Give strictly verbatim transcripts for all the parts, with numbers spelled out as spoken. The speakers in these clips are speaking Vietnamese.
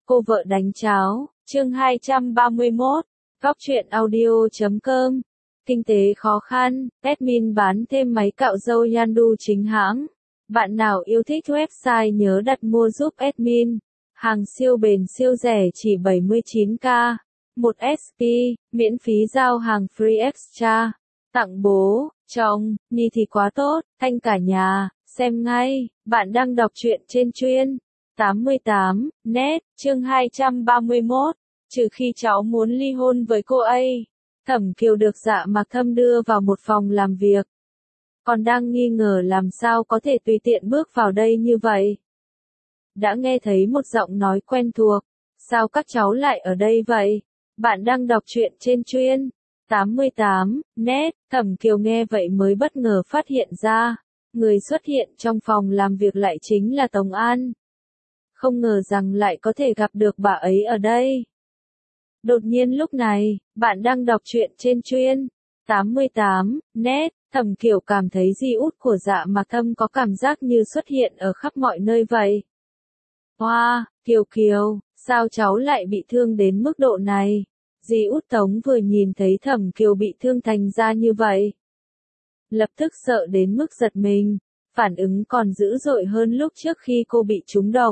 Cô vợ đánh cháo, chương hai trăm ba mươi mốt, Góc truyện audio chấm com. Kinh tế khó khăn, admin bán thêm máy cạo râu Yandu chính hãng. Bạn nào yêu thích website nhớ đặt mua giúp admin. Hàng siêu bền siêu rẻ chỉ bảy mươi chín k. một ét pê, miễn phí giao hàng free extra. Tặng bố, chồng, ni thì quá tốt, thanh cả nhà, xem ngay. Bạn đang đọc truyện trên chuyên tám mươi tám net, chương hai trăm ba mươi mốt. Trừ khi cháu muốn ly hôn với cô ấy. Thẩm Kiều được Dạ Mạc Thâm đưa vào một phòng làm việc. Còn đang nghi ngờ làm sao có thể tùy tiện bước vào đây như vậy. Đã nghe thấy một giọng nói quen thuộc. Sao các cháu lại ở đây vậy? Bạn đang đọc truyện trên chuyên tám mươi tám net. Thẩm Kiều nghe vậy mới bất ngờ phát hiện ra. Người xuất hiện trong phòng làm việc lại chính là Tống An. Không ngờ rằng lại có thể gặp được bà ấy ở đây. Đột nhiên lúc này, bạn đang đọc truyện trên chuyên tám mươi tám net. Thẩm Kiều cảm thấy di út của Dạ Mạc Thâm có cảm giác như xuất hiện ở khắp mọi nơi vậy. Hoa, wow, Kiều Kiều, sao cháu lại bị thương đến mức độ này? Di út Tống vừa nhìn thấy Thẩm Kiều bị thương thành ra như vậy. Lập tức sợ đến mức giật mình, phản ứng còn dữ dội hơn lúc trước khi cô bị trúng độc.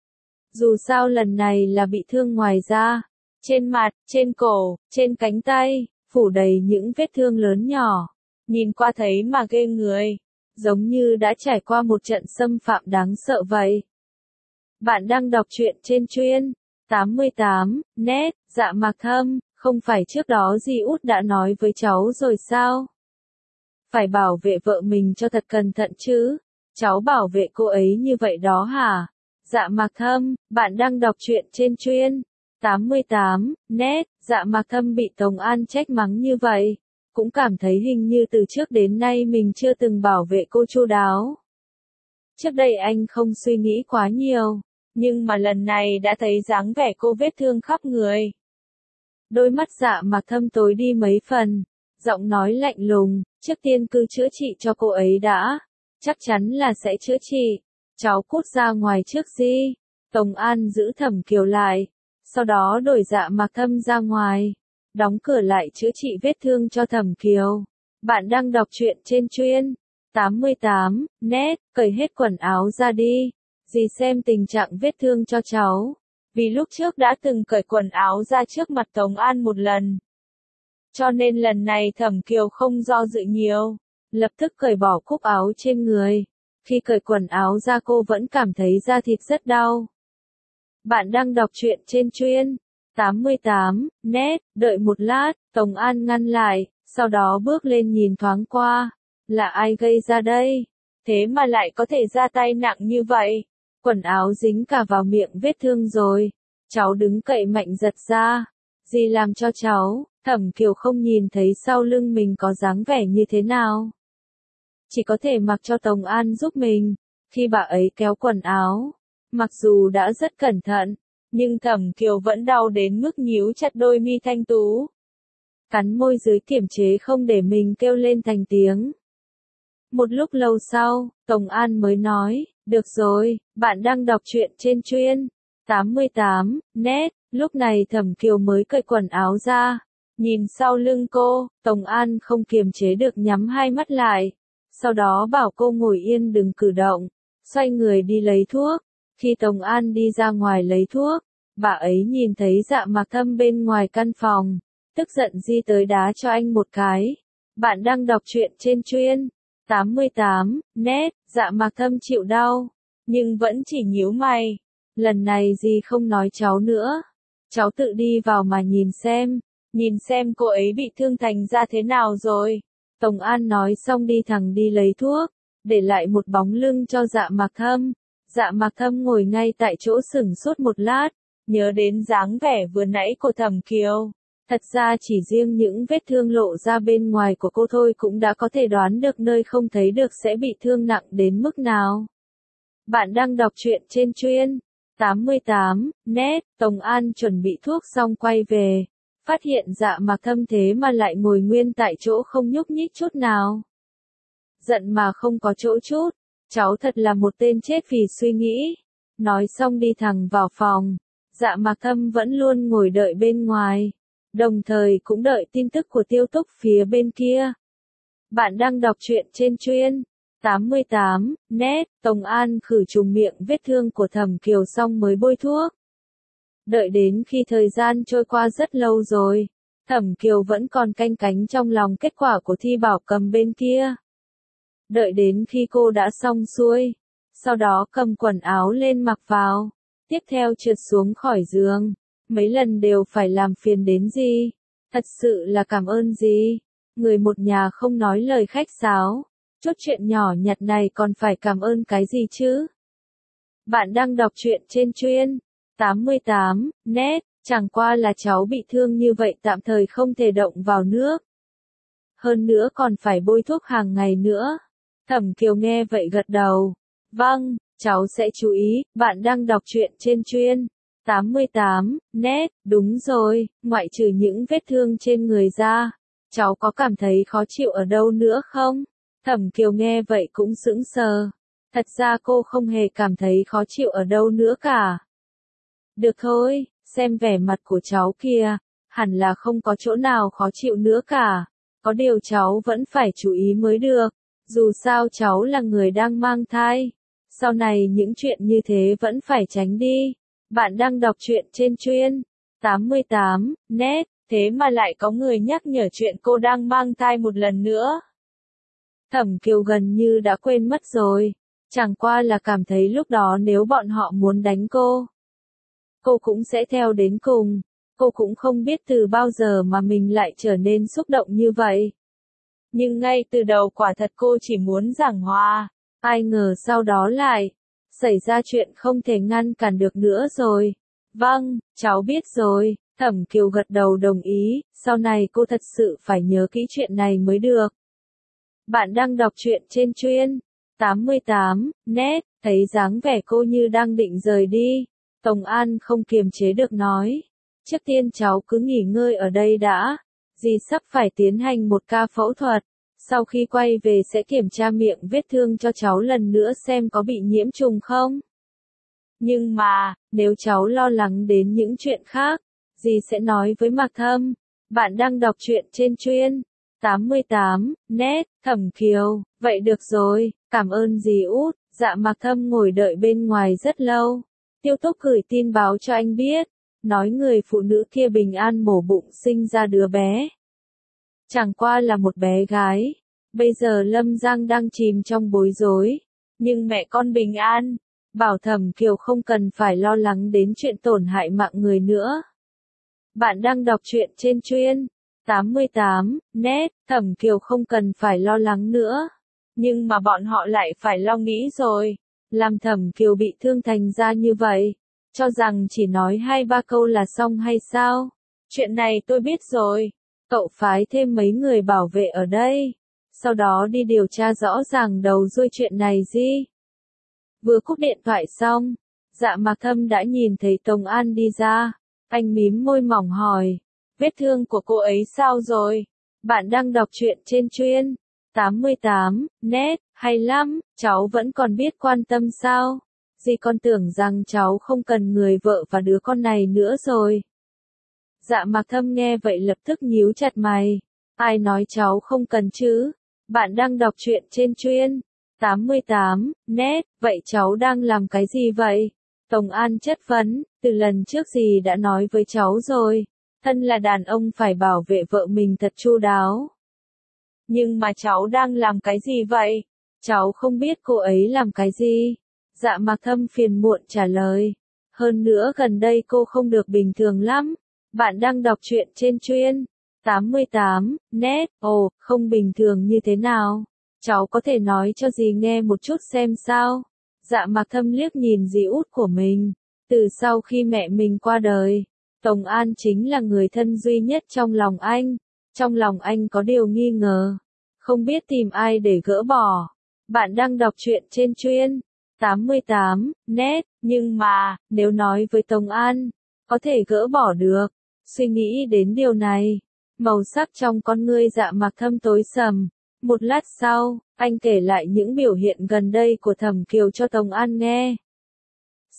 Dù sao lần này là bị thương ngoài da, trên mặt, trên cổ, trên cánh tay, phủ đầy những vết thương lớn nhỏ. Nhìn qua thấy mà ghê người, giống như đã trải qua một trận xâm phạm đáng sợ vậy. Bạn đang đọc truyện trên chuyên tám mươi tám net. Dạ Mạc Thâm, không phải trước đó Di út đã nói với cháu rồi sao? Phải bảo vệ vợ mình cho thật cẩn thận chứ. Cháu bảo vệ cô ấy như vậy đó hả? Dạ Mạc Thâm, bạn đang đọc truyện trên chuyên tám mươi tám net. Dạ Mạc Thâm bị Tống An trách mắng như vậy, cũng cảm thấy hình như từ trước đến nay mình chưa từng bảo vệ cô chu đáo. Trước đây anh không suy nghĩ quá nhiều, nhưng mà lần này đã thấy dáng vẻ cô vết thương khắp người. Đôi mắt Dạ Mạc Thâm tối đi mấy phần, giọng nói lạnh lùng, trước tiên cứ chữa trị cho cô ấy đã, chắc chắn là sẽ chữa trị. Cháu cút ra ngoài trước đi. Tống An giữ Thẩm Kiều lại, sau đó đuổi Dạ Mạc Thâm ra ngoài, đóng cửa lại chữa trị vết thương cho Thẩm Kiều. Bạn đang đọc truyện trên chuyên tám mươi tám net. Cởi hết quần áo ra đi, dì xem tình trạng vết thương cho cháu. Vì lúc trước đã từng cởi quần áo ra trước mặt Tống An một lần, cho nên lần này Thẩm Kiều không do dự nhiều, lập tức cởi bỏ cúc áo trên người. Khi cởi quần áo ra cô vẫn cảm thấy da thịt rất đau. Bạn đang đọc truyện trên chuyên tám mươi tám net. Đợi một lát, Tống An ngăn lại, sau đó bước lên nhìn thoáng qua. Là ai gây ra đây? Thế mà lại có thể ra tay nặng như vậy. Quần áo dính cả vào miệng vết thương rồi. Cháu đứng cậy mạnh giật ra. Dì làm cho cháu. Thẩm Kiều không nhìn thấy sau lưng mình có dáng vẻ như thế nào. Chỉ có thể mặc cho Tống An giúp mình. Khi bà ấy kéo quần áo, mặc dù đã rất cẩn thận, nhưng Thẩm Kiều vẫn đau đến mức nhíu chặt đôi mi thanh tú. Cắn môi dưới kiềm chế không để mình kêu lên thành tiếng. Một lúc lâu sau, Tống An mới nói, được rồi, bạn đang đọc truyện trên chuyên tám mươi tám net. Lúc này Thẩm Kiều mới cởi quần áo ra. Nhìn sau lưng cô, Tống An không kiềm chế được nhắm hai mắt lại. Sau đó bảo cô ngồi yên đừng cử động, xoay người đi lấy thuốc. Khi Tống An đi ra ngoài lấy thuốc, bà ấy nhìn thấy Dạ Mạc Thâm bên ngoài căn phòng, tức giận di tới đá cho anh một cái. Bạn đang đọc truyện trên chuyên tám mươi tám net. Dạ Mạc Thâm chịu đau, nhưng vẫn chỉ nhíu mày. Lần này dì không nói cháu nữa, cháu tự đi vào mà nhìn xem, nhìn xem cô ấy bị thương thành ra thế nào rồi. Tống An nói xong đi thẳng đi lấy thuốc, để lại một bóng lưng cho Dạ Mạc Thâm. Dạ Mạc Thâm ngồi ngay tại chỗ sửng sốt một lát, nhớ đến dáng vẻ vừa nãy của Thẩm Kiều. Thật ra chỉ riêng những vết thương lộ ra bên ngoài của cô thôi cũng đã có thể đoán được nơi không thấy được sẽ bị thương nặng đến mức nào. Bạn đang đọc truyện trên chuyên tám mươi tám net. Tống An chuẩn bị thuốc xong quay về, phát hiện Dạ Mạc Thâm thế mà lại ngồi nguyên tại chỗ không nhúc nhích chút nào. Giận mà không có chỗ chút, cháu thật là một tên chết vì suy nghĩ. Nói xong đi thẳng vào phòng. Dạ Mạc Thâm vẫn luôn ngồi đợi bên ngoài, đồng thời cũng đợi tin tức của Tiêu Túc phía bên kia. Bạn đang đọc truyện trên chuyên tám mươi tám net, Tống An khử trùng miệng vết thương của Thẩm Kiều xong mới bôi thuốc. Đợi đến khi thời gian trôi qua rất lâu rồi, Thẩm Kiều vẫn còn canh cánh trong lòng kết quả của thi bảo cầm bên kia. Đợi đến khi cô đã xong xuôi, sau đó cầm quần áo lên mặc vào, tiếp theo trượt xuống khỏi giường, mấy lần đều phải làm phiền đến gì, thật sự là cảm ơn gì, người một nhà không nói lời khách sáo, chút chuyện nhỏ nhặt này còn phải cảm ơn cái gì chứ. Bạn đang đọc truyện trên chuyên tám mươi tám net, chẳng qua là cháu bị thương như vậy tạm thời không thể động vào nước. Hơn nữa còn phải bôi thuốc hàng ngày nữa. Thẩm Kiều nghe vậy gật đầu. Vâng, cháu sẽ chú ý, bạn đang đọc truyện trên chuyên tám mươi tám net, đúng rồi, ngoại trừ những vết thương trên người ra, cháu có cảm thấy khó chịu ở đâu nữa không? Thẩm Kiều nghe vậy cũng sững sờ. Thật ra cô không hề cảm thấy khó chịu ở đâu nữa cả. Được thôi, xem vẻ mặt của cháu kìa, hẳn là không có chỗ nào khó chịu nữa cả. Có điều cháu vẫn phải chú ý mới được, dù sao cháu là người đang mang thai. Sau này những chuyện như thế vẫn phải tránh đi. Bạn đang đọc truyện trên chuyên tám mươi tám net, thế mà lại có người nhắc nhở chuyện cô đang mang thai một lần nữa. Thẩm Kiều gần như đã quên mất rồi, chẳng qua là cảm thấy lúc đó nếu bọn họ muốn đánh cô, cô cũng sẽ theo đến cùng. Cô cũng không biết từ bao giờ mà mình lại trở nên xúc động như vậy. Nhưng ngay từ đầu quả thật cô chỉ muốn giảng hòa, ai ngờ sau đó lại xảy ra chuyện không thể ngăn cản được nữa rồi. Vâng, cháu biết rồi, Thẩm Kiều gật đầu đồng ý, sau này cô thật sự phải nhớ kỹ chuyện này mới được. Bạn đang đọc truyện trên chuyên tám mươi tám net, thấy dáng vẻ cô như đang định rời đi. Tống An không kiềm chế được nói. Trước tiên cháu cứ nghỉ ngơi ở đây đã. Dì sắp phải tiến hành một ca phẫu thuật. Sau khi quay về sẽ kiểm tra miệng vết thương cho cháu lần nữa xem có bị nhiễm trùng không. Nhưng mà, nếu cháu lo lắng đến những chuyện khác, dì sẽ nói với Mạc Thâm. Bạn đang đọc truyện trên chuyên tám mươi tám net, Thẩm Kiều. Vậy được rồi, cảm ơn dì út. Dạ Mạc Thâm ngồi đợi bên ngoài rất lâu. Tiêu Túc gửi tin báo cho anh biết, nói người phụ nữ kia bình an mổ bụng sinh ra đứa bé. Chẳng qua là một bé gái. Bây giờ Lâm Giang đang chìm trong bối rối. Nhưng mẹ con bình an, bảo Thẩm Kiều không cần phải lo lắng đến chuyện tổn hại mạng người nữa. Bạn đang đọc truyện trên chuyên tám mươi tám net, Thẩm Kiều không cần phải lo lắng nữa. Nhưng mà bọn họ lại phải lo nghĩ rồi. Làm Thẩm Kiều bị thương thành ra như vậy, cho rằng chỉ nói hai ba câu là xong hay sao? Chuyện này tôi biết rồi. Cậu phái thêm mấy người bảo vệ ở đây. Sau đó đi điều tra rõ ràng đầu đuôi chuyện này gì. Vừa cúp điện thoại xong, Dạ Mạc Thâm đã nhìn thấy Tống An đi ra. Anh mím môi mỏng hỏi, vết thương của cô ấy sao rồi? Bạn đang đọc truyện trên chuyên tám mươi tám net, hay lắm, cháu vẫn còn biết quan tâm sao? Dì con tưởng rằng cháu không cần người vợ và đứa con này nữa rồi. Dạ Mạc Thâm nghe vậy lập tức nhíu chặt mày. Ai nói cháu không cần chứ? Bạn đang đọc truyện trên chuyên tám mươi tám net, vậy cháu đang làm cái gì vậy? Tống An chất vấn, từ lần trước dì đã nói với cháu rồi, thân là đàn ông phải bảo vệ vợ mình thật chu đáo. Nhưng mà cháu đang làm cái gì vậy? Cháu không biết cô ấy làm cái gì. Dạ Mạc Thâm phiền muộn trả lời. Hơn nữa gần đây cô không được bình thường lắm. Bạn đang đọc truyện trên chuyên tám mươi tám net, ồ, không bình thường như thế nào? Cháu có thể nói cho dì nghe một chút xem sao? Dạ Mạc Thâm liếc nhìn dì út của mình. Từ sau khi mẹ mình qua đời, Tống An chính là người thân duy nhất trong lòng anh. Trong lòng anh có điều nghi ngờ, không biết tìm ai để gỡ bỏ. Bạn đang đọc truyện trên chuyên tám mươi tám net, nhưng mà, nếu nói với Tống An, có thể gỡ bỏ được. Suy nghĩ đến điều này, màu sắc trong con ngươi Dạ Mạc Thâm tối sầm. Một lát sau, anh kể lại những biểu hiện gần đây của Thẩm Kiều cho Tống An nghe.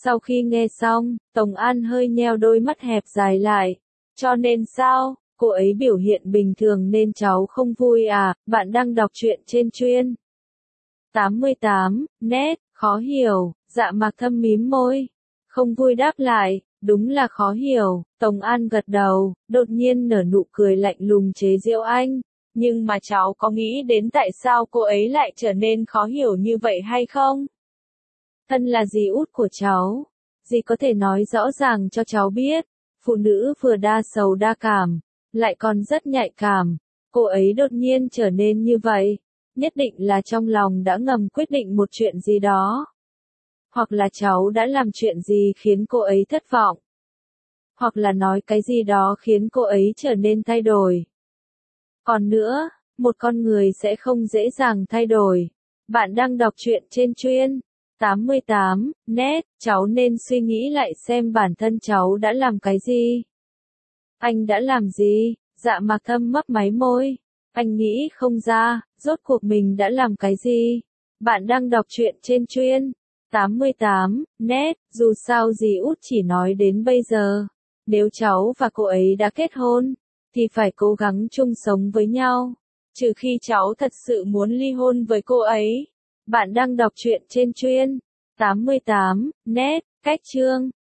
Sau khi nghe xong, Tống An hơi nheo đôi mắt hẹp dài lại. Cho nên sao, cô ấy biểu hiện bình thường nên cháu không vui à, bạn đang đọc truyện trên chuyên. tám mươi tám, nét, khó hiểu, Dạ Mạc Thâm mím môi. Không vui đáp lại, đúng là khó hiểu, Tống An gật đầu, đột nhiên nở nụ cười lạnh lùng chế giễu anh. Nhưng mà cháu có nghĩ đến tại sao cô ấy lại trở nên khó hiểu như vậy hay không? Thân là dì út của cháu, dì có thể nói rõ ràng cho cháu biết, phụ nữ vừa đa sầu đa cảm, lại còn rất nhạy cảm, cô ấy đột nhiên trở nên như vậy, nhất định là trong lòng đã ngầm quyết định một chuyện gì đó. Hoặc là cháu đã làm chuyện gì khiến cô ấy thất vọng. Hoặc là nói cái gì đó khiến cô ấy trở nên thay đổi. Còn nữa, một con người sẽ không dễ dàng thay đổi. Bạn đang đọc truyện trên chuyên. tám mươi tám, nét, cháu nên suy nghĩ lại xem bản thân cháu đã làm cái gì. Anh đã làm gì? Dạ Mạc Thâm mấp máy môi. Anh nghĩ không ra, rốt cuộc mình đã làm cái gì? Bạn đang đọc truyện trên chuyên. tám mươi tám, nét, dù sao dì út chỉ nói đến bây giờ. Nếu cháu và cô ấy đã kết hôn, thì phải cố gắng chung sống với nhau. Trừ khi cháu thật sự muốn ly hôn với cô ấy. Bạn đang đọc truyện trên chuyên. tám mươi tám, nét, cách chương.